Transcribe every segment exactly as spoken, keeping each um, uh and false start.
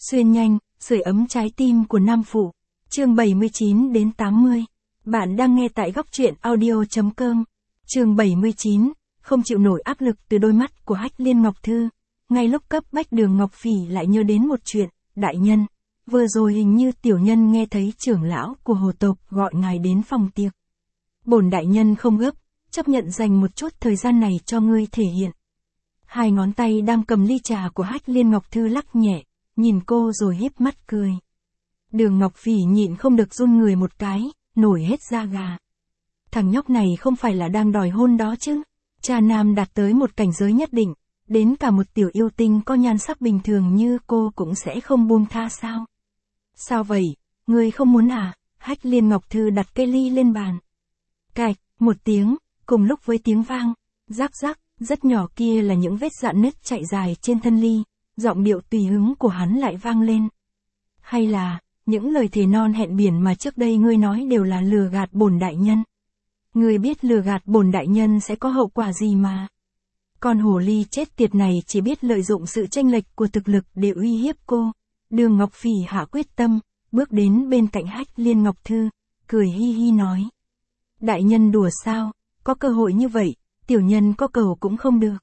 Xuyên nhanh, sưởi ấm trái tim của nam phụ. Chương bảy mươi chín đến tám mươi. Bạn đang nghe tại góc truyện audio chấm com. Chương bảy mươi chín, không chịu nổi áp lực từ đôi mắt của Hách Liên Ngọc Thư. Ngay lúc cấp bách Đường Ngọc Phỉ lại nhớ đến một chuyện, đại nhân. Vừa rồi hình như tiểu nhân nghe thấy trưởng lão của hồ tộc gọi ngài đến phòng tiệc. Bổn đại nhân không gấp, chấp nhận dành một chút thời gian này cho ngươi thể hiện. Hai ngón tay đang cầm ly trà của Hách Liên Ngọc Thư lắc nhẹ, nhìn cô rồi híp mắt cười. Đường Ngọc Phỉ nhịn không được run người một cái, nổi hết da gà. Thằng nhóc này không phải là đang đòi hôn đó chứ? Cha nam đạt tới một cảnh giới nhất định, đến cả một tiểu yêu tinh có nhan sắc bình thường như cô cũng sẽ không buông tha sao? Sao vậy, ngươi không muốn à? Hách Liên Ngọc Thư đặt cây ly lên bàn. Cạch, một tiếng, cùng lúc với tiếng vang, rắc rắc, rất nhỏ kia là những vết rạn nứt chạy dài trên thân ly, giọng điệu tùy hứng của hắn lại vang lên. Hay là, những lời thề non hẹn biển mà trước đây ngươi nói đều là lừa gạt bổn đại nhân. Ngươi biết lừa gạt bổn đại nhân sẽ có hậu quả gì mà. Con hồ ly chết tiệt này chỉ biết lợi dụng sự chênh lệch của thực lực để uy hiếp cô. Đường Ngọc Phỉ hạ quyết tâm, bước đến bên cạnh Hách Liên Ngọc Thư, cười hi hi nói. Đại nhân đùa sao, có cơ hội như vậy, tiểu nhân có cầu cũng không được.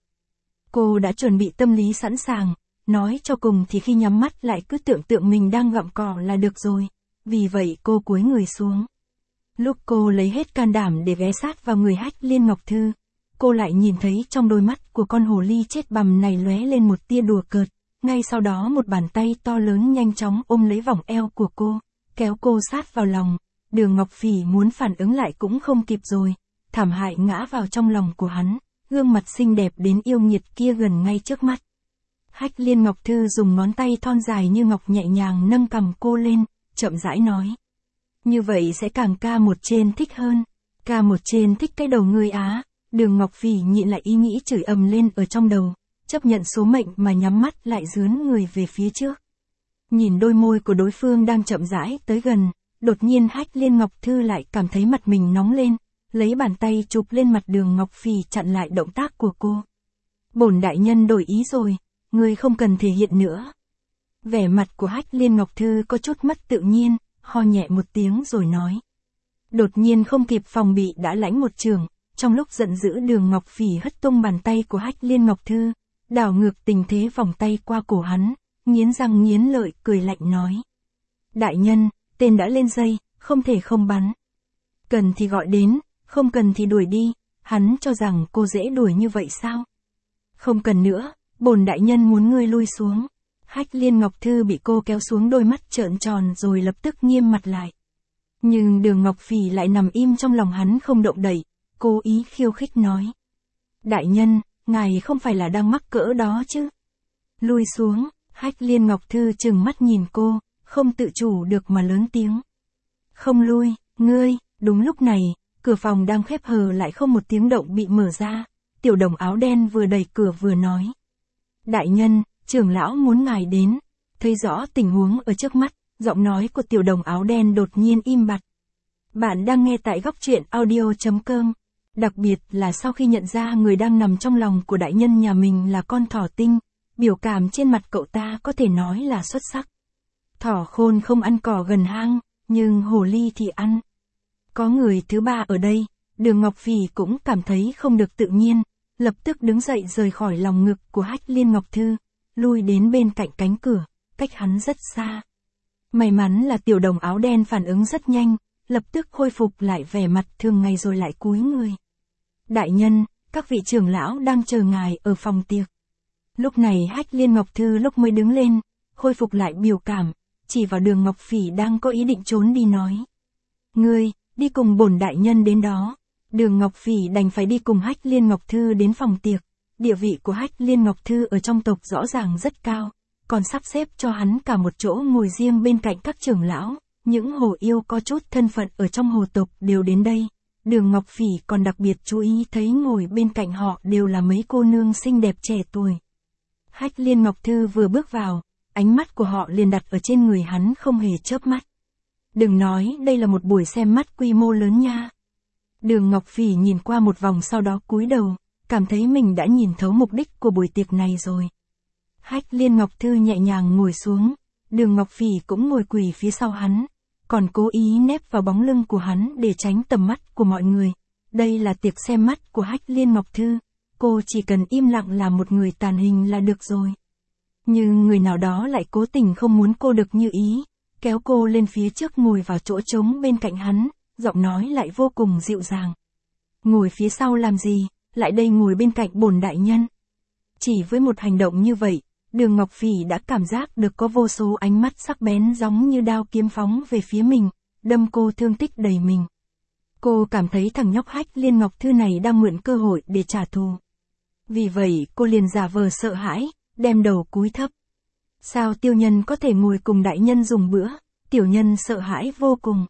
Cô đã chuẩn bị tâm lý sẵn sàng, nói cho cùng thì khi nhắm mắt lại cứ tưởng tượng mình đang gặm cỏ là được rồi, vì vậy cô cúi người xuống. Lúc cô lấy hết can đảm để ghé sát vào người Hách Liên Ngọc Thư, cô lại nhìn thấy trong đôi mắt của con hồ ly chết bằm này lóe lên một tia đùa cợt, ngay sau đó một bàn tay to lớn nhanh chóng ôm lấy vòng eo của cô, kéo cô sát vào lòng. Đường Ngọc Phỉ muốn phản ứng lại cũng không kịp rồi, thảm hại ngã vào trong lòng của hắn, gương mặt xinh đẹp đến yêu nghiệt kia gần ngay trước mắt. Hách Liên Ngọc Thư dùng ngón tay thon dài như ngọc nhẹ nhàng nâng cằm cô lên, chậm rãi nói. Như vậy sẽ càng ca một trên thích hơn. Ca một trên thích cái đầu ngươi á. Đường Ngọc Phỉ nhịn lại ý nghĩ chửi ầm lên ở trong đầu, chấp nhận số mệnh mà nhắm mắt lại dướn người về phía trước. Nhìn đôi môi của đối phương đang chậm rãi tới gần, đột nhiên Hách Liên Ngọc Thư lại cảm thấy mặt mình nóng lên, lấy bàn tay chụp lên mặt Đường Ngọc Phỉ chặn lại động tác của cô. Bổn đại nhân đổi ý rồi, ngươi không cần thể hiện nữa. Vẻ mặt của Hách Liên Ngọc Thư có chút mất tự nhiên, ho nhẹ một tiếng rồi nói. Đột nhiên không kịp phòng bị đã lãnh một trường, trong lúc giận dữ Đường Ngọc Phỉ hất tung bàn tay của Hách Liên Ngọc Thư, đảo ngược tình thế vòng tay qua cổ hắn, nghiến răng nghiến lợi cười lạnh nói. Đại nhân, tên đã lên dây, không thể không bắn. Cần thì gọi đến, không cần thì đuổi đi, hắn cho rằng cô dễ đuổi như vậy sao? Không cần nữa, bổn đại nhân muốn ngươi lui xuống. Hách Liên Ngọc Thư bị cô kéo xuống, đôi mắt trợn tròn rồi lập tức nghiêm mặt lại. Nhưng Đường Ngọc Phỉ lại nằm im trong lòng hắn không động đậy, cố ý khiêu khích nói. Đại nhân, ngài không phải là đang mắc cỡ đó chứ? Lui xuống, Hách Liên Ngọc Thư trừng mắt nhìn cô, không tự chủ được mà lớn tiếng. Không lui, ngươi. Đúng lúc này, cửa phòng đang khép hờ lại không một tiếng động bị mở ra, tiểu đồng áo đen vừa đẩy cửa vừa nói. Đại nhân, trưởng lão muốn ngài đến. Thấy rõ tình huống ở trước mắt, giọng nói của tiểu đồng áo đen đột nhiên im bặt. Bạn đang nghe tại góc truyện audio chấm com. Đặc biệt là sau khi nhận ra người đang nằm trong lòng của đại nhân nhà mình là con thỏ tinh, biểu cảm trên mặt cậu ta có thể nói là xuất sắc. Thỏ khôn không ăn cỏ gần hang, nhưng hồ ly thì ăn. Có người thứ ba ở đây, Đường Ngọc Phỉ cũng cảm thấy không được tự nhiên, lập tức đứng dậy rời khỏi lòng ngực của Hách Liên Ngọc Thư, lui đến bên cạnh cánh cửa, cách hắn rất xa. May mắn là tiểu đồng áo đen phản ứng rất nhanh, lập tức khôi phục lại vẻ mặt thường ngày rồi lại cúi người. Đại nhân, các vị trưởng lão đang chờ ngài ở phòng tiệc. Lúc này Hách Liên Ngọc Thư lúc mới đứng lên, khôi phục lại biểu cảm, chỉ vào Đường Ngọc Phỉ đang có ý định trốn đi nói. Ngươi, đi cùng bổn đại nhân đến đó. Đường Ngọc Phỉ đành phải đi cùng Hách Liên Ngọc Thư đến phòng tiệc. Địa vị của Hách Liên Ngọc Thư ở trong tộc rõ ràng rất cao, còn sắp xếp cho hắn cả một chỗ ngồi riêng bên cạnh các trưởng lão. Những hồ yêu có chút thân phận ở trong hồ tộc đều đến đây. Đường Ngọc Phỉ còn đặc biệt chú ý thấy ngồi bên cạnh họ đều là mấy cô nương xinh đẹp trẻ tuổi. Hách Liên Ngọc Thư vừa bước vào, ánh mắt của họ liền đặt ở trên người hắn không hề chớp mắt. Đừng nói đây là một buổi xem mắt quy mô lớn nha. Đường Ngọc Phỉ nhìn qua một vòng sau đó cúi đầu, cảm thấy mình đã nhìn thấu mục đích của buổi tiệc này rồi. Hách Liên Ngọc Thư nhẹ nhàng ngồi xuống, Đường Ngọc Phỉ cũng ngồi quỳ phía sau hắn, còn cố ý nép vào bóng lưng của hắn để tránh tầm mắt của mọi người. Đây là tiệc xem mắt của Hách Liên Ngọc Thư, cô chỉ cần im lặng làm một người tàn hình là được rồi. Nhưng người nào đó lại cố tình không muốn cô được như ý, kéo cô lên phía trước ngồi vào chỗ trống bên cạnh hắn, giọng nói lại vô cùng dịu dàng. Ngồi phía sau làm gì, lại đây ngồi bên cạnh bổn đại nhân. Chỉ với một hành động như vậy, Đường Ngọc Phỉ đã cảm giác được có vô số ánh mắt sắc bén giống như đao kiếm phóng về phía mình, đâm cô thương tích đầy mình. Cô cảm thấy thằng nhóc Hách Liên Ngọc Thư này đang mượn cơ hội để trả thù. Vì vậy cô liền giả vờ sợ hãi, đem đầu cúi thấp. Sao tiểu nhân có thể ngồi cùng đại nhân dùng bữa, tiểu nhân sợ hãi vô cùng.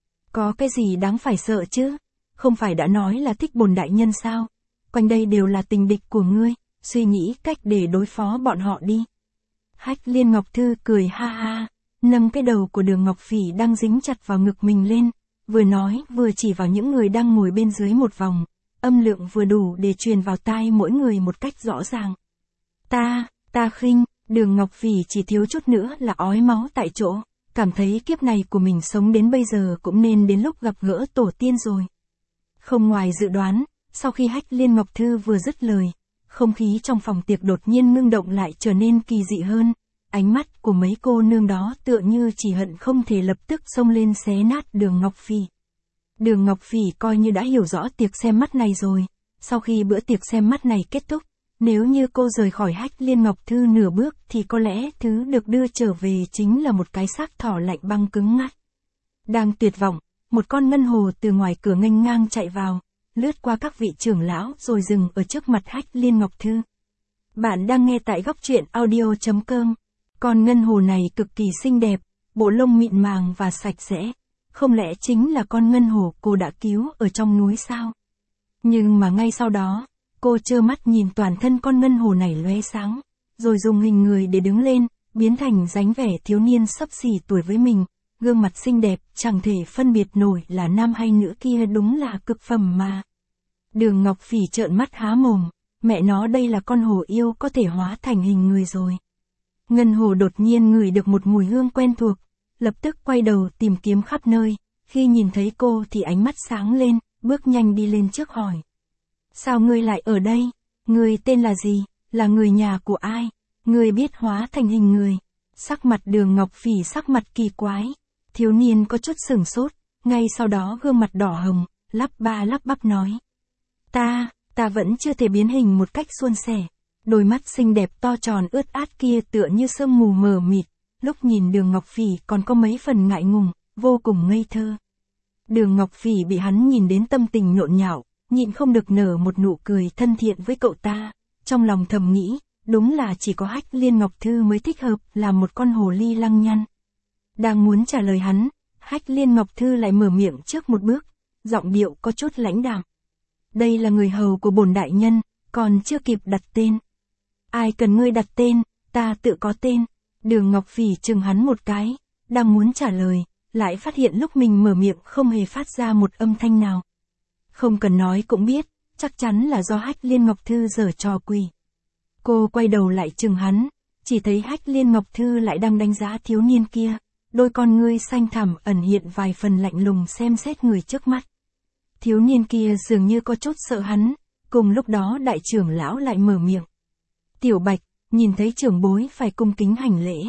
Có cái gì đáng phải sợ chứ, không phải đã nói là thích bổn đại nhân sao, quanh đây đều là tình địch của ngươi, suy nghĩ cách để đối phó bọn họ đi. Hách Liên Ngọc Thư cười ha ha, nâng cái đầu của Đường Ngọc Phỉ đang dính chặt vào ngực mình lên, vừa nói vừa chỉ vào những người đang ngồi bên dưới một vòng, âm lượng vừa đủ để truyền vào tai mỗi người một cách rõ ràng. Ta, ta khinh, Đường Ngọc Phỉ chỉ thiếu chút nữa là ói máu tại chỗ, cảm thấy kiếp này của mình sống đến bây giờ cũng nên đến lúc gặp gỡ tổ tiên rồi. Không ngoài dự đoán, sau khi Hách Liên Ngọc Thư vừa dứt lời, không khí trong phòng tiệc đột nhiên ngưng động lại trở nên kỳ dị hơn, ánh mắt của mấy cô nương đó tựa như chỉ hận không thể lập tức xông lên xé nát Đường Ngọc Phỉ. Đường Ngọc Phỉ coi như đã hiểu rõ tiệc xem mắt này rồi, sau khi bữa tiệc xem mắt này kết thúc, nếu như cô rời khỏi Hách Liên Ngọc Thư nửa bước thì có lẽ thứ được đưa trở về chính là một cái xác thỏ lạnh băng cứng ngắt. Đang tuyệt vọng, một con ngân hồ từ ngoài cửa nghênh ngang chạy vào, lướt qua các vị trưởng lão rồi dừng ở trước mặt Hách Liên Ngọc Thư. Bạn đang nghe tại góc truyện audio chấm com. Con ngân hồ này cực kỳ xinh đẹp, bộ lông mịn màng và sạch sẽ. Không lẽ chính là con ngân hồ cô đã cứu ở trong núi sao? Nhưng mà ngay sau đó, cô trơ mắt nhìn toàn thân con ngân hồ này lóe sáng, rồi dùng hình người để đứng lên, biến thành dáng vẻ thiếu niên xấp xỉ tuổi với mình, gương mặt xinh đẹp, chẳng thể phân biệt nổi là nam hay nữ kia, đúng là cực phẩm mà. Đường Ngọc Phỉ trợn mắt há mồm, mẹ nó đây là con hồ yêu có thể hóa thành hình người rồi. Ngân hồ đột nhiên ngửi được một mùi hương quen thuộc, lập tức quay đầu tìm kiếm khắp nơi, khi nhìn thấy cô thì ánh mắt sáng lên, bước nhanh đi lên trước hỏi. Sao ngươi lại ở đây? Ngươi tên là gì? Là người nhà của ai? Ngươi biết hóa thành hình người? Sắc mặt Đường Ngọc Phỉ sắc mặt kỳ quái. Thiếu niên có chút sửng sốt, ngay sau đó gương mặt đỏ hồng, lắp ba lắp bắp nói. Ta, ta vẫn chưa thể biến hình một cách suôn sẻ. Đôi mắt xinh đẹp to tròn ướt át kia tựa như sương mù mờ mịt, lúc nhìn Đường Ngọc Phỉ còn có mấy phần ngại ngùng, vô cùng ngây thơ. Đường Ngọc Phỉ bị hắn nhìn đến tâm tình nhộn nhạo, nhịn không được nở một nụ cười thân thiện với cậu ta, trong lòng thầm nghĩ, đúng là chỉ có Hách Liên Ngọc Thư mới thích hợp làm một con hồ ly lăng nhăng. Đang muốn trả lời hắn, Hách Liên Ngọc Thư lại mở miệng trước một bước, giọng điệu có chút lãnh đạm. Đây là người hầu của bổn đại nhân, còn chưa kịp đặt tên. Ai cần ngươi đặt tên, ta tự có tên. Đường Ngọc Phỉ chừng hắn một cái, đang muốn trả lời, lại phát hiện lúc mình mở miệng không hề phát ra một âm thanh nào. Không cần nói cũng biết, chắc chắn là do Hách Liên Ngọc Thư giở trò quỷ. Cô quay đầu lại chừng hắn, chỉ thấy Hách Liên Ngọc Thư lại đang đánh giá thiếu niên kia, đôi con ngươi xanh thẳm ẩn hiện vài phần lạnh lùng xem xét người trước mắt. Thiếu niên kia dường như có chút sợ hắn, cùng lúc đó đại trưởng lão lại mở miệng. Tiểu Bạch, nhìn thấy trưởng bối phải cung kính hành lễ.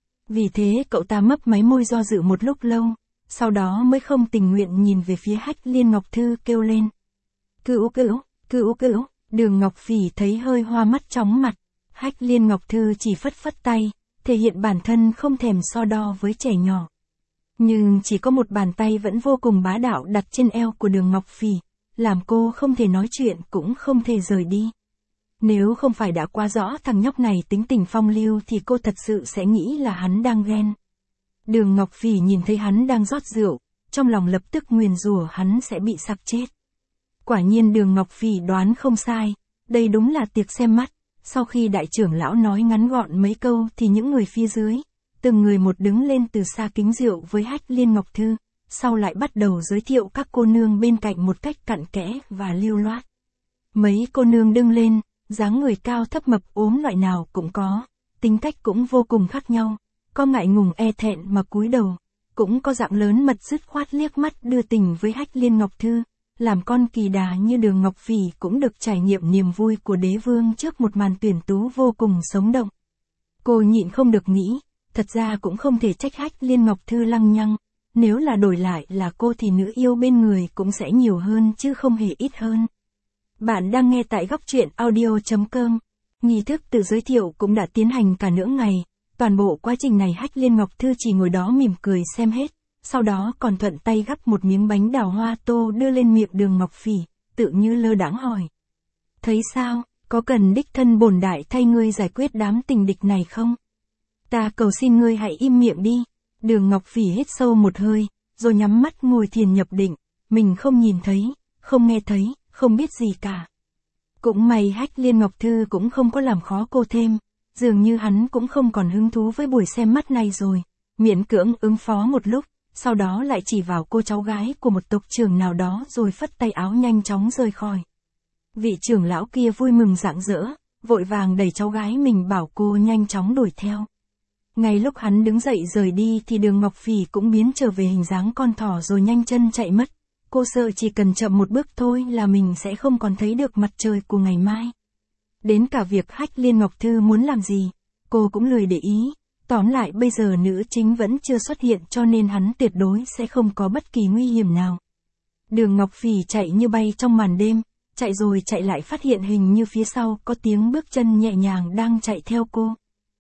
Vì thế cậu ta mấp máy môi do dự một lúc lâu, sau đó mới không tình nguyện nhìn về phía Hách Liên Ngọc Thư kêu lên. Cữu cữu, cữu cữu, Đường Ngọc Phỉ thấy hơi hoa mắt chóng mặt, Hách Liên Ngọc Thư chỉ phất phất tay, thể hiện bản thân không thèm so đo với trẻ nhỏ. Nhưng chỉ có một bàn tay vẫn vô cùng bá đạo đặt trên eo của Đường Ngọc Phỉ, làm cô không thể nói chuyện cũng không thể rời đi. Nếu không phải đã quá rõ thằng nhóc này tính tình phong lưu thì cô thật sự sẽ nghĩ là hắn đang ghen. Đường Ngọc Phỉ nhìn thấy hắn đang rót rượu, trong lòng lập tức nguyền rủa hắn sẽ bị sặc chết. Quả nhiên Đường Ngọc Phỉ đoán không sai, đây đúng là tiệc xem mắt. Sau khi đại trưởng lão nói ngắn gọn mấy câu thì những người phía dưới, từng người một đứng lên từ xa kính rượu với Hách Liên Ngọc Thư, sau lại bắt đầu giới thiệu các cô nương bên cạnh một cách cặn kẽ và lưu loát. Mấy cô nương đứng lên, dáng người cao thấp mập ốm loại nào cũng có, tính cách cũng vô cùng khác nhau, có ngại ngùng e thẹn mà cúi đầu, cũng có dạng lớn mật dứt khoát liếc mắt đưa tình với Hách Liên Ngọc Thư, làm con kỳ đà như Đường Ngọc Phỉ cũng được trải nghiệm niềm vui của đế vương trước một màn tuyển tú vô cùng sống động. Cô nhịn không được nghĩ, thật ra cũng không thể trách Hách Liên Ngọc Thư lăng nhăng, nếu là đổi lại là cô thì nữ yêu bên người cũng sẽ nhiều hơn chứ không hề ít hơn. Bạn đang nghe tại góc truyện audio chấm com. Nghi thức tự giới thiệu cũng đã tiến hành cả nửa ngày, toàn bộ quá trình này Hách Liên Ngọc Thư chỉ ngồi đó mỉm cười xem hết, sau đó còn thuận tay gắp một miếng bánh đào hoa tô đưa lên miệng Đường Ngọc Phỉ, tự như lơ đãng hỏi. Thấy sao, có cần đích thân bổn đại thay ngươi giải quyết đám tình địch này không? Ta cầu xin ngươi hãy im miệng đi. Đường Ngọc Phỉ hít sâu một hơi, rồi nhắm mắt ngồi thiền nhập định, mình không nhìn thấy, không nghe thấy, không biết gì cả. Cũng may Hách Liên Ngọc Thư cũng không có làm khó cô thêm, dường như hắn cũng không còn hứng thú với buổi xem mắt này rồi, miễn cưỡng ứng phó một lúc, sau đó lại chỉ vào cô cháu gái của một tộc trưởng nào đó rồi phất tay áo nhanh chóng rời khỏi. Vị trưởng lão kia vui mừng rạng rỡ, vội vàng đẩy cháu gái mình bảo cô nhanh chóng đuổi theo. Ngay lúc hắn đứng dậy rời đi thì Đường Ngọc Phỉ cũng biến trở về hình dáng con thỏ rồi nhanh chân chạy mất. Cô sợ chỉ cần chậm một bước thôi là mình sẽ không còn thấy được mặt trời của ngày mai. Đến cả việc Hách Liên Ngọc Thư muốn làm gì, cô cũng lười để ý. Tóm lại bây giờ nữ chính vẫn chưa xuất hiện cho nên hắn tuyệt đối sẽ không có bất kỳ nguy hiểm nào. Đường Ngọc Phỉ chạy như bay trong màn đêm, chạy rồi chạy lại phát hiện hình như phía sau có tiếng bước chân nhẹ nhàng đang chạy theo cô.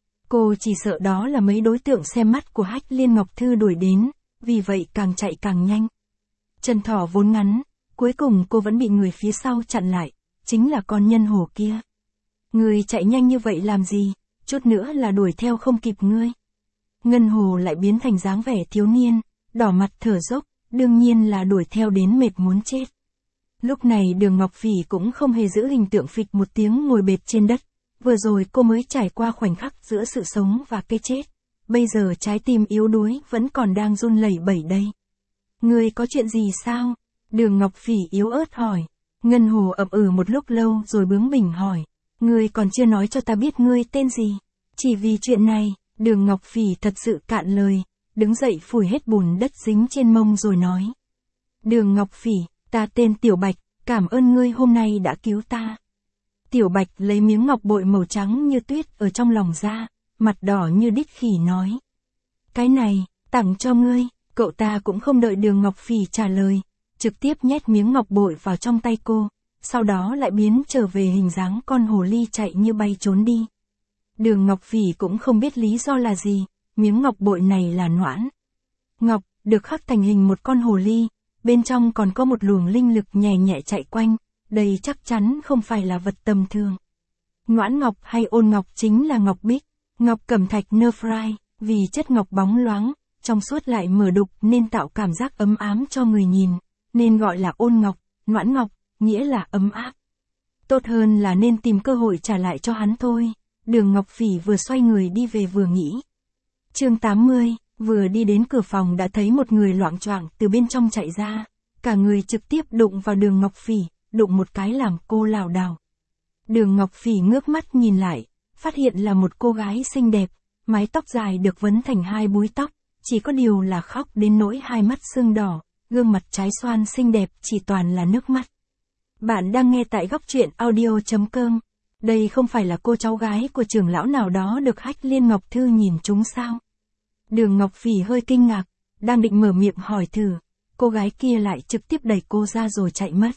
Cô chỉ sợ đó là mấy đối tượng xem mắt của Hách Liên Ngọc Thư đuổi đến, vì vậy càng chạy càng nhanh. Chân thỏ vốn ngắn, cuối cùng cô vẫn bị người phía sau chặn lại, chính là con nhân hổ kia. Người chạy nhanh như vậy làm gì, chút nữa là đuổi theo không kịp ngươi. Ngân hồ lại biến thành dáng vẻ thiếu niên, đỏ mặt thở dốc, đương nhiên là đuổi theo đến mệt muốn chết. Lúc này Đường Ngọc Phỉ cũng không hề giữ hình tượng phịch một tiếng ngồi bệt trên đất. Vừa rồi cô mới trải qua khoảnh khắc giữa sự sống và cái chết. Bây giờ trái tim yếu đuối vẫn còn đang run lẩy bẩy đây. Ngươi có chuyện gì sao? Đường Ngọc Phỉ yếu ớt hỏi. Ngân hồ ậm ừ một lúc lâu rồi bướng bỉnh hỏi. Ngươi còn chưa nói cho ta biết ngươi tên gì. Chỉ vì chuyện này, Đường Ngọc Phỉ thật sự cạn lời, đứng dậy phủi hết bùn đất dính trên mông rồi nói. Đường Ngọc Phỉ, ta tên Tiểu Bạch, cảm ơn ngươi hôm nay đã cứu ta. Tiểu Bạch lấy miếng ngọc bội màu trắng như tuyết ở trong lòng ra, mặt đỏ như đít khỉ nói. Cái này, tặng cho ngươi. Cậu ta cũng không đợi Đường Ngọc Phỉ trả lời, trực tiếp nhét miếng ngọc bội vào trong tay cô, sau đó lại biến trở về hình dáng con hồ ly chạy như bay trốn đi. Đường Ngọc Phỉ cũng không biết lý do là gì, miếng ngọc bội này là noãn ngọc, được khắc thành hình một con hồ ly, bên trong còn có một luồng linh lực nhẹ nhẹ chạy quanh, đây chắc chắn không phải là vật tầm thường. Noãn ngọc hay ôn ngọc chính là ngọc bích, ngọc cẩm thạch Nephrite, vì chất ngọc bóng loáng, trong suốt lại mở đục nên tạo cảm giác ấm ám cho người nhìn, nên gọi là ôn ngọc, noãn ngọc, nghĩa là ấm áp. Tốt hơn là nên tìm cơ hội trả lại cho hắn thôi. Đường Ngọc Phỉ vừa xoay người đi về vừa nghĩ. Chương tám mươi, vừa đi đến cửa phòng đã thấy một người loạng choạng từ bên trong chạy ra, cả người trực tiếp đụng vào Đường Ngọc Phỉ, đụng một cái làm cô lảo đảo. Đường Ngọc Phỉ ngước mắt nhìn lại, phát hiện là một cô gái xinh đẹp, mái tóc dài được vấn thành hai búi tóc, chỉ có điều là khóc đến nỗi hai mắt sưng đỏ, gương mặt trái xoan xinh đẹp chỉ toàn là nước mắt. Bạn đang nghe tại góc truyện audio chấm com. Đây không phải là cô cháu gái của trưởng lão nào đó được Hách Liên Ngọc Thư nhìn trúng sao? Đường Ngọc Phỉ hơi kinh ngạc, đang định mở miệng hỏi thử, cô gái kia lại trực tiếp đẩy cô ra rồi chạy mất.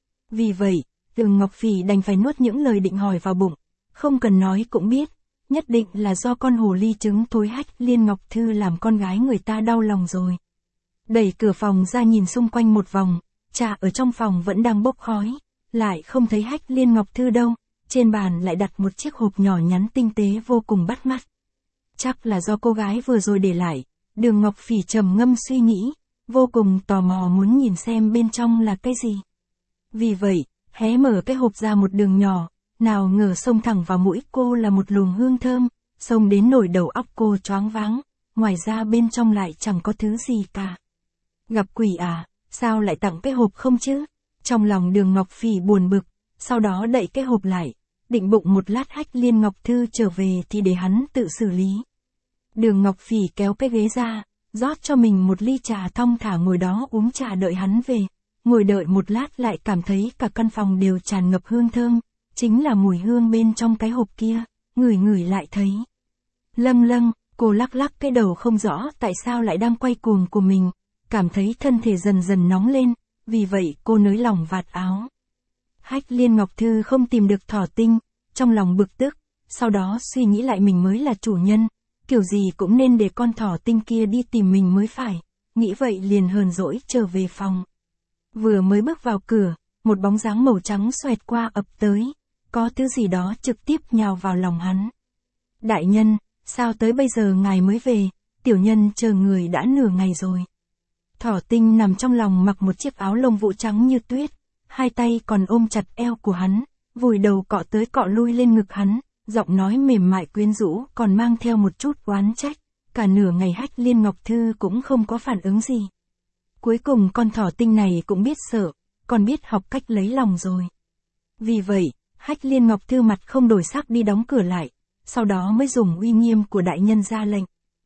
Vì vậy, Đường Ngọc Phỉ đành phải nuốt những lời định hỏi vào bụng, không cần nói cũng biết, nhất định là do con hồ ly trứng thối Hách Liên Ngọc Thư làm con gái người ta đau lòng rồi. Đẩy cửa phòng ra nhìn xung quanh một vòng, trà ở trong phòng vẫn đang bốc khói, lại không thấy Hách Liên Ngọc Thư đâu, trên bàn lại đặt một chiếc hộp nhỏ nhắn tinh tế vô cùng bắt mắt. Chắc là do cô gái vừa rồi để lại, Đường Ngọc Phỉ trầm ngâm suy nghĩ, vô cùng tò mò muốn nhìn xem bên trong là cái gì. Vì vậy, hé mở cái hộp ra một đường nhỏ, nào ngờ xông thẳng vào mũi cô là một luồng hương thơm, xông đến nổi đầu óc cô choáng váng, ngoài ra bên trong lại chẳng có thứ gì cả. Gặp quỷ à, sao lại tặng cái hộp không chứ? Trong lòng Đường Ngọc Phỉ buồn bực, sau đó đậy cái hộp lại, định bụng một lát Hách Liên Ngọc Thư trở về thì để hắn tự xử lý. Đường Ngọc Phỉ kéo cái ghế ra, rót cho mình một ly trà thong thả ngồi đó uống trà đợi hắn về. Ngồi đợi một lát lại cảm thấy cả căn phòng đều tràn ngập hương thơm, chính là mùi hương bên trong cái hộp kia, ngửi ngửi lại thấy. Lâng lâng, cô lắc lắc cái đầu không rõ tại sao lại đang quay cuồng của mình, cảm thấy thân thể dần dần nóng lên, vì vậy cô nới lỏng vạt áo. Hách Liên Ngọc Thư không tìm được thỏ tinh, trong lòng bực tức, sau đó suy nghĩ lại mình mới là chủ nhân, kiểu gì cũng nên để con thỏ tinh kia đi tìm mình mới phải, nghĩ vậy liền hờn dỗi trở về phòng. Vừa mới bước vào cửa, một bóng dáng màu trắng xoẹt qua ập tới, có thứ gì đó trực tiếp nhào vào lòng hắn. Đại nhân, sao tới bây giờ ngài mới về, tiểu nhân chờ người đã nửa ngày rồi. Thỏ tinh nằm trong lòng mặc một chiếc áo lông vũ trắng như tuyết, hai tay còn ôm chặt eo của hắn, vùi đầu cọ tới cọ lui lên ngực hắn, giọng nói mềm mại quyến rũ còn mang theo một chút oán trách, cả nửa ngày Hách Liên Ngọc Thư cũng không có phản ứng gì. Cuối cùng con thỏ tinh này cũng biết sợ, còn biết học cách lấy lòng rồi. Vì vậy, Hách Liên Ngọc Thư mặt không đổi sắc đi đóng cửa lại, sau đó mới dùng uy nghiêm của đại nhân ra lệnh.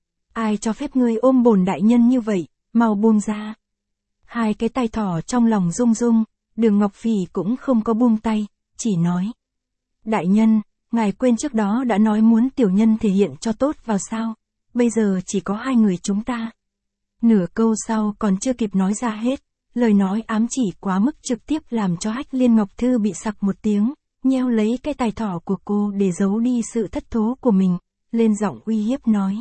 Ai cho phép ngươi ôm bổn đại nhân như vậy, mau buông ra. Hai cái tay thỏ trong lòng rung rung, Đường Ngọc Phỉ cũng không có buông tay, chỉ nói. Đại nhân, ngài quên trước đó đã nói muốn tiểu nhân thể hiện cho tốt vào sao, bây giờ chỉ có hai người chúng ta. Nửa câu sau còn chưa kịp nói ra hết, lời nói ám chỉ quá mức trực tiếp làm cho Hách Liên Ngọc Thư bị sặc một tiếng, nheo lấy cái tai thỏ của cô để giấu đi sự thất thố của mình, lên giọng uy hiếp nói.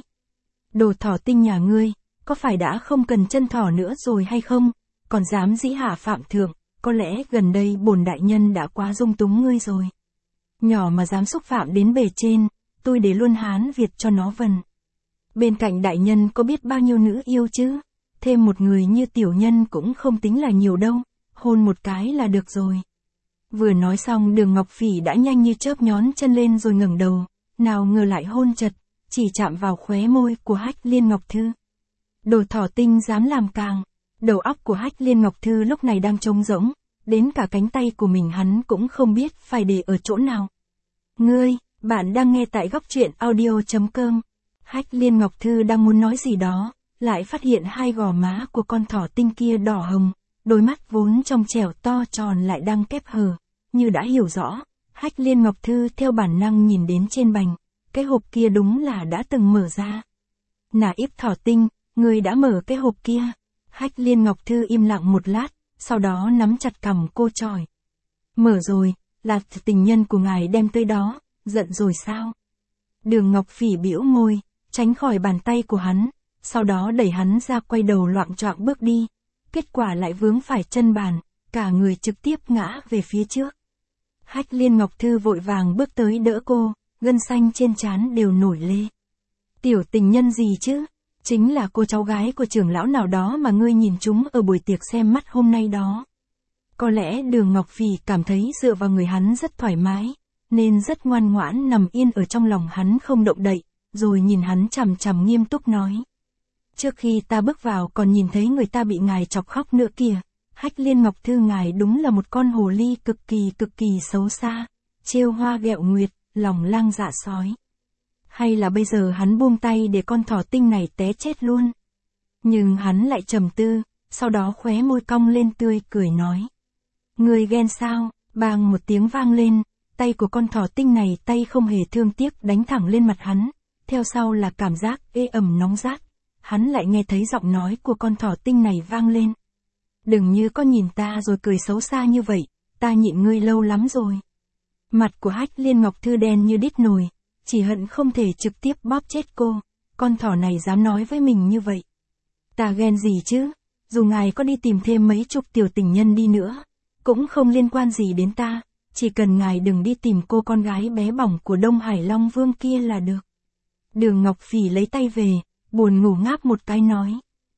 Đồ thỏ tinh nhà ngươi, có phải đã không cần chân thỏ nữa rồi hay không, còn dám dĩ hạ phạm thượng, có lẽ gần đây bổn đại nhân đã quá dung túng ngươi rồi. Nhỏ mà dám xúc phạm đến bề trên, tôi để luôn Hán Việt cho nó vần. Bên cạnh đại nhân có biết bao nhiêu nữ yêu chứ, thêm một người như tiểu nhân cũng không tính là nhiều đâu, hôn một cái là được rồi. Vừa nói xong Đường Ngọc Phỉ đã nhanh như chớp nhón chân lên rồi ngẩng đầu, nào ngờ lại hôn chật, chỉ chạm vào khóe môi của Hách Liên Ngọc Thư. Đồ thỏ tinh dám làm càng, đầu óc của Hách Liên Ngọc Thư lúc này đang trống rỗng, đến cả cánh tay của mình hắn cũng không biết phải để ở chỗ nào. Ngươi, bạn đang nghe tại góc truyện audio chấm com. Hách Liên Ngọc Thư đang muốn nói gì đó, lại phát hiện hai gò má của con thỏ tinh kia đỏ hồng, đôi mắt vốn trong trẻo to tròn lại đang kép hờ, như đã hiểu rõ. Hách Liên Ngọc Thư theo bản năng nhìn đến trên bành, cái hộp kia đúng là đã từng mở ra. Nà íp thỏ tinh, ngươi đã mở cái hộp kia. Hách Liên Ngọc Thư im lặng một lát, sau đó nắm chặt cằm cô chỏi. Mở rồi, là tình nhân của ngài đem tới đó, giận rồi sao? Đường Ngọc Phỉ bĩu môi, tránh khỏi bàn tay của hắn, sau đó đẩy hắn ra quay đầu loạng choạng bước đi. Kết quả lại vướng phải chân bàn, cả người trực tiếp ngã về phía trước. Hách Liên Ngọc Thư vội vàng bước tới đỡ cô, gân xanh trên trán đều nổi lê. Tiểu tình nhân gì chứ? Chính là cô cháu gái của trưởng lão nào đó mà ngươi nhìn chúng ở buổi tiệc xem mắt hôm nay đó. Có lẽ Đường Ngọc Phỉ cảm thấy dựa vào người hắn rất thoải mái, nên rất ngoan ngoãn nằm yên ở trong lòng hắn không động đậy, rồi nhìn hắn chằm chằm nghiêm túc nói. Trước khi ta bước vào còn nhìn thấy người ta bị ngài chọc khóc nữa kìa, Hách Liên Ngọc Thư ngài đúng là một con hồ ly cực kỳ cực kỳ xấu xa, trêu hoa ghẹo nguyệt, lòng lang dạ sói. Hay là bây giờ hắn buông tay để con thỏ tinh này té chết luôn. Nhưng hắn lại trầm tư, sau đó khóe môi cong lên tươi cười nói. Người ghen sao? Bang một tiếng vang lên, tay của con thỏ tinh này tay không hề thương tiếc đánh thẳng lên mặt hắn, theo sau là cảm giác ê ẩm nóng rát. Hắn lại nghe thấy giọng nói của con thỏ tinh này vang lên. Đừng như có nhìn ta rồi cười xấu xa như vậy, ta nhịn ngươi lâu lắm rồi. Mặt của Hách Liên Ngọc Thư đen như đít nồi, chỉ hận không thể trực tiếp bóp chết cô, con thỏ này dám nói với mình như vậy. Ta ghen gì chứ, dù ngài có đi tìm thêm mấy chục tiểu tình nhân đi nữa, cũng không liên quan gì đến ta, chỉ cần ngài đừng đi tìm cô con gái bé bỏng của Đông Hải Long Vương kia là được. Đường Ngọc Phỉ lấy tay về, buồn ngủ ngáp một cái nói.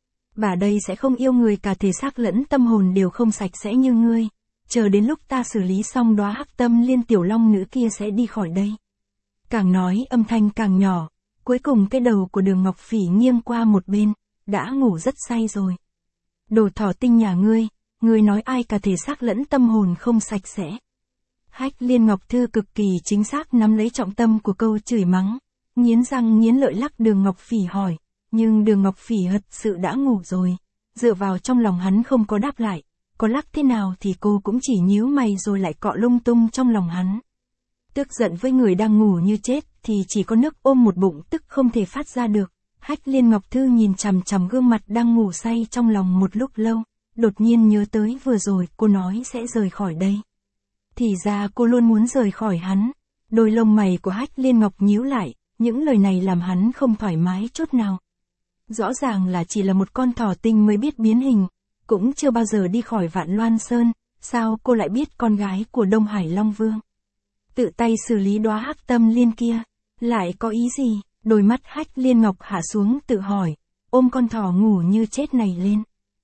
Bà đây sẽ không yêu người cả thể xác lẫn tâm hồn đều không sạch sẽ như ngươi, chờ đến lúc ta xử lý xong đóa hắc tâm liên tiểu long nữ kia sẽ đi khỏi đây. Càng nói âm thanh càng nhỏ, cuối cùng cái đầu của Đường Ngọc Phỉ nghiêng qua một bên, đã ngủ rất say rồi. Đồ thỏ tinh nhà ngươi, ngươi nói ai cả thể xác lẫn tâm hồn không sạch sẽ. Hách Liên Ngọc Thư cực kỳ chính xác nắm lấy trọng tâm của câu chửi mắng, nghiến răng nghiến lợi lắc Đường Ngọc Phỉ hỏi, nhưng Đường Ngọc Phỉ thật sự đã ngủ rồi. Dựa vào trong lòng hắn không có đáp lại, có lắc thế nào thì cô cũng chỉ nhíu mày rồi lại cọ lung tung trong lòng hắn. Tức giận với người đang ngủ như chết thì chỉ có nước ôm một bụng tức không thể phát ra được. Hách Liên Ngọc Thư nhìn chằm chằm gương mặt đang ngủ say trong lòng một lúc lâu, đột nhiên nhớ tới vừa rồi cô nói sẽ rời khỏi đây. Thì ra cô luôn muốn rời khỏi hắn. Đôi lông mày của Hách Liên Ngọc nhíu lại, những lời này làm hắn không thoải mái chút nào. Rõ ràng là chỉ là một con thỏ tinh mới biết biến hình, cũng chưa bao giờ đi khỏi Vạn Loan Sơn, sao cô lại biết con gái của Đông Hải Long Vương? Tự tay xử lý đóa hắc tâm liên kia, lại có ý gì? Đôi mắt Hách Liên Ngọc hạ xuống tự hỏi, ôm con thỏ ngủ như chết này lên.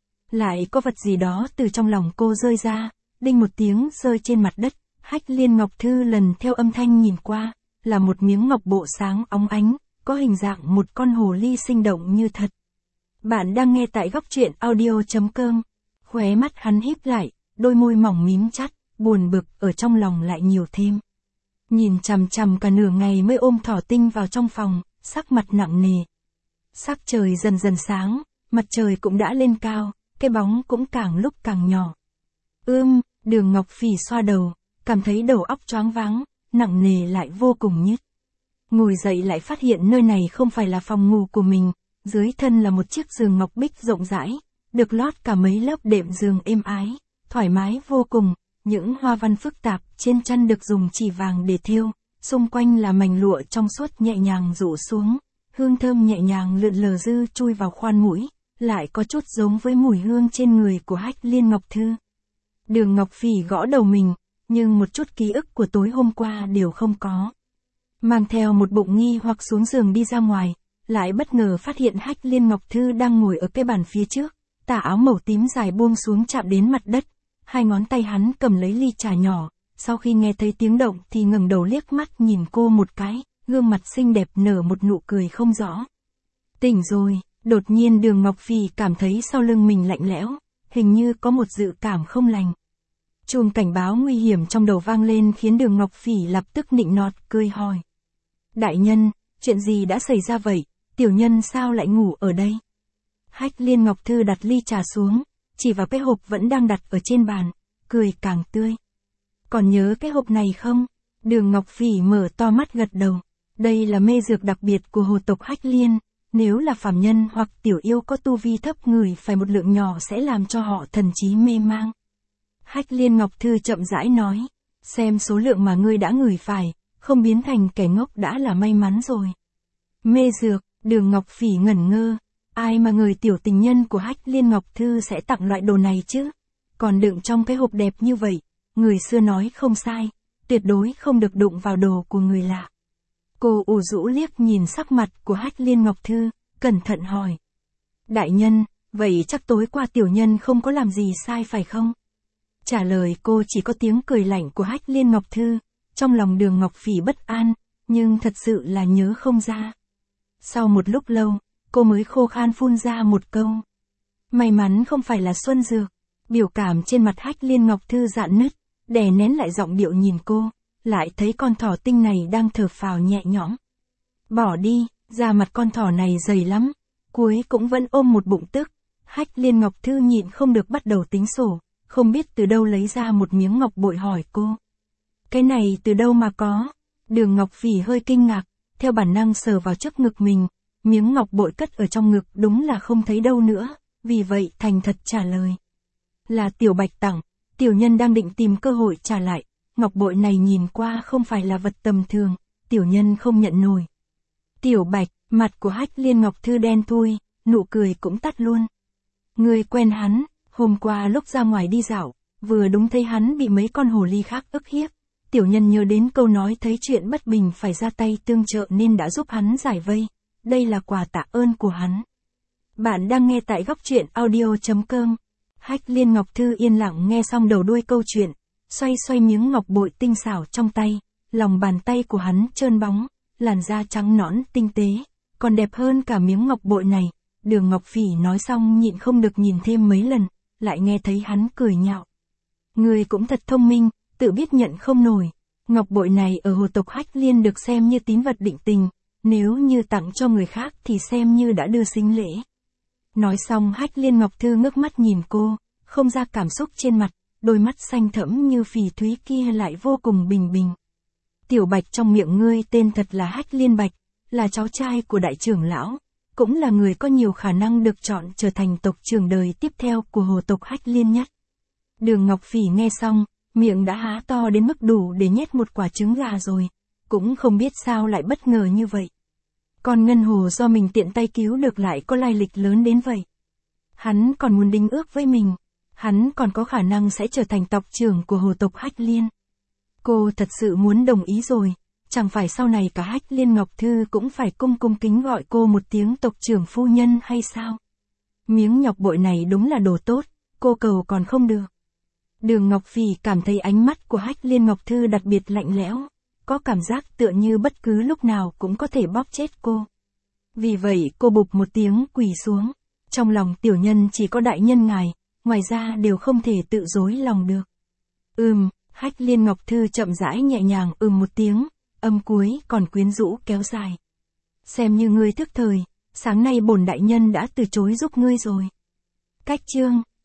Lại có vật gì đó từ trong lòng cô rơi ra, đinh một tiếng rơi trên mặt đất. Hách Liên Ngọc Thư lần theo âm thanh nhìn qua, là một miếng ngọc bộ sáng óng ánh, có hình dạng một con hồ ly sinh động như thật. Bạn đang nghe tại góc truyện audio chấm com. Khóe mắt hắn híp lại, đôi môi mỏng mím chặt, buồn bực ở trong lòng lại nhiều thêm. Nhìn chằm chằm cả nửa ngày mới ôm thỏ tinh vào trong phòng, sắc mặt nặng nề. Sắc trời dần dần sáng, mặt trời cũng đã lên cao, cái bóng cũng càng lúc càng nhỏ. Ưm, Đường Ngọc Phỉ xoa đầu, cảm thấy đầu óc choáng váng, nặng nề lại vô cùng nhức. Ngồi dậy lại phát hiện nơi này không phải là phòng ngủ của mình, dưới thân là một chiếc giường ngọc bích rộng rãi, được lót cả mấy lớp đệm giường êm ái, thoải mái vô cùng, những hoa văn phức tạp trên chăn được dùng chỉ vàng để thêu, xung quanh là mảnh lụa trong suốt nhẹ nhàng rủ xuống, hương thơm nhẹ nhàng lượn lờ dư chui vào khoan mũi, lại có chút giống với mùi hương trên người của Hách Liên Ngọc Thư. Đường Ngọc Phỉ gõ đầu mình, nhưng một chút ký ức của tối hôm qua đều không có. Mang theo một bụng nghi hoặc xuống giường đi ra ngoài, lại bất ngờ phát hiện Hách Liên Ngọc Thư đang ngồi ở cái bàn phía trước, tà áo màu tím dài buông xuống chạm đến mặt đất, hai ngón tay hắn cầm lấy ly trà nhỏ, sau khi nghe thấy tiếng động thì ngẩng đầu liếc mắt nhìn cô một cái, gương mặt xinh đẹp nở một nụ cười không rõ. Tỉnh rồi, đột nhiên Đường Ngọc Phỉ cảm thấy sau lưng mình lạnh lẽo, hình như có một dự cảm không lành. Chuông cảnh báo nguy hiểm trong đầu vang lên khiến Đường Ngọc Phỉ lập tức nịnh nọt cười hỏi. Đại nhân, chuyện gì đã xảy ra vậy, tiểu nhân sao lại ngủ ở đây? Hách Liên Ngọc Thư đặt ly trà xuống, chỉ vào cái hộp vẫn đang đặt ở trên bàn, cười càng tươi. Còn nhớ cái hộp này không? Đường Ngọc Phỉ mở to mắt gật đầu. Đây là mê dược đặc biệt của hồ tộc Hách Liên, nếu là phàm nhân hoặc tiểu yêu có tu vi thấp ngửi phải một lượng nhỏ sẽ làm cho họ thần trí mê mang. Hách Liên Ngọc Thư chậm rãi nói, xem số lượng mà ngươi đã ngửi phải, không biến thành kẻ ngốc đã là may mắn rồi. Mê dược, Đường Ngọc Phỉ ngẩn ngơ, ai mà người tiểu tình nhân của Hách Liên Ngọc Thư sẽ tặng loại đồ này chứ? Còn đựng trong cái hộp đẹp như vậy, người xưa nói không sai, tuyệt đối không được đụng vào đồ của người lạ. Cô ủ rũ liếc nhìn sắc mặt của Hách Liên Ngọc Thư, cẩn thận hỏi. Đại nhân, vậy chắc tối qua tiểu nhân không có làm gì sai phải không? Trả lời cô chỉ có tiếng cười lạnh của Hách Liên Ngọc Thư, trong lòng Đường Ngọc Phỉ bất an, nhưng thật sự là nhớ không ra. Sau một lúc lâu, cô mới khô khan phun ra một câu. May mắn không phải là xuân dược. Biểu cảm trên mặt Hách Liên Ngọc Thư rạn nứt, đè nén lại giọng điệu nhìn cô, lại thấy con thỏ tinh này đang thở phào nhẹ nhõm. Bỏ đi, da mặt con thỏ này dày lắm, cuối cũng vẫn ôm một bụng tức. Hách Liên Ngọc Thư nhịn không được bắt đầu tính sổ, không biết từ đâu lấy ra một miếng ngọc bội hỏi cô. Cái này từ đâu mà có? Đường Ngọc Phỉ hơi kinh ngạc, theo bản năng sờ vào trước ngực mình, miếng ngọc bội cất ở trong ngực đúng là không thấy đâu nữa, vì vậy thành thật trả lời. Là Tiểu Bạch tặng, tiểu nhân đang định tìm cơ hội trả lại, ngọc bội này nhìn qua không phải là vật tầm thường, tiểu nhân không nhận nổi. Tiểu Bạch, mặt của Hách Liên Ngọc Thư đen thui, nụ cười cũng tắt luôn. Người quen hắn, hôm qua lúc ra ngoài đi dạo, vừa đúng thấy hắn bị mấy con hồ ly khác ức hiếp, tiểu nhân nhớ đến câu nói thấy chuyện bất bình phải ra tay tương trợ nên đã giúp hắn giải vây, đây là quà tạ ơn của hắn. Bạn đang nghe tại góc truyện audio chấm com. Hách Liên Ngọc Thư yên lặng nghe xong đầu đuôi câu chuyện, xoay xoay miếng ngọc bội tinh xảo trong tay, lòng bàn tay của hắn trơn bóng, làn da trắng nõn tinh tế, còn đẹp hơn cả miếng ngọc bội này. Đường Ngọc Phỉ nói xong nhịn không được nhìn thêm mấy lần, lại nghe thấy hắn cười nhạo. Người cũng thật thông minh, tự biết nhận không nổi. Ngọc bội này ở hồ tộc Hách Liên được xem như tín vật định tình, nếu như tặng cho người khác thì xem như đã đưa sính lễ. Nói xong Hách Liên Ngọc Thư ngước mắt nhìn cô, không ra cảm xúc trên mặt, đôi mắt xanh thẫm như phỉ thúy kia lại vô cùng bình bình. Tiểu Bạch, trong miệng ngươi tên thật là Hách Liên Bạch, là cháu trai của đại trưởng lão, cũng là người có nhiều khả năng được chọn trở thành tộc trưởng đời tiếp theo của hồ tộc Hách Liên nhất. Đường Ngọc Phỉ nghe xong, miệng đã há to đến mức đủ để nhét một quả trứng gà rồi, cũng không biết sao lại bất ngờ như vậy. Con ngân hồ do mình tiện tay cứu được lại có lai lịch lớn đến vậy. Hắn còn muốn đính ước với mình, hắn còn có khả năng sẽ trở thành tộc trưởng của hồ tộc Hách Liên. Cô thật sự muốn đồng ý rồi, chẳng phải sau này cả Hách Liên Ngọc Thư cũng phải cung cung kính gọi cô một tiếng tộc trưởng phu nhân hay sao? Miếng ngọc bội này đúng là đồ tốt, cô cầu còn không được. Đường Ngọc Phỉ cảm thấy ánh mắt của Hách Liên Ngọc Thư đặc biệt lạnh lẽo, có cảm giác tựa như bất cứ lúc nào cũng có thể bóp chết cô. Vì vậy cô bụp một tiếng quỳ xuống, trong lòng tiểu nhân chỉ có đại nhân ngài, ngoài ra đều không thể tự dối lòng được. Ừm, Hách Liên Ngọc Thư chậm rãi nhẹ nhàng ừm một tiếng, âm cuối còn quyến rũ kéo dài. Xem như ngươi thức thời, sáng nay bổn đại nhân đã từ chối giúp ngươi rồi. Cách chương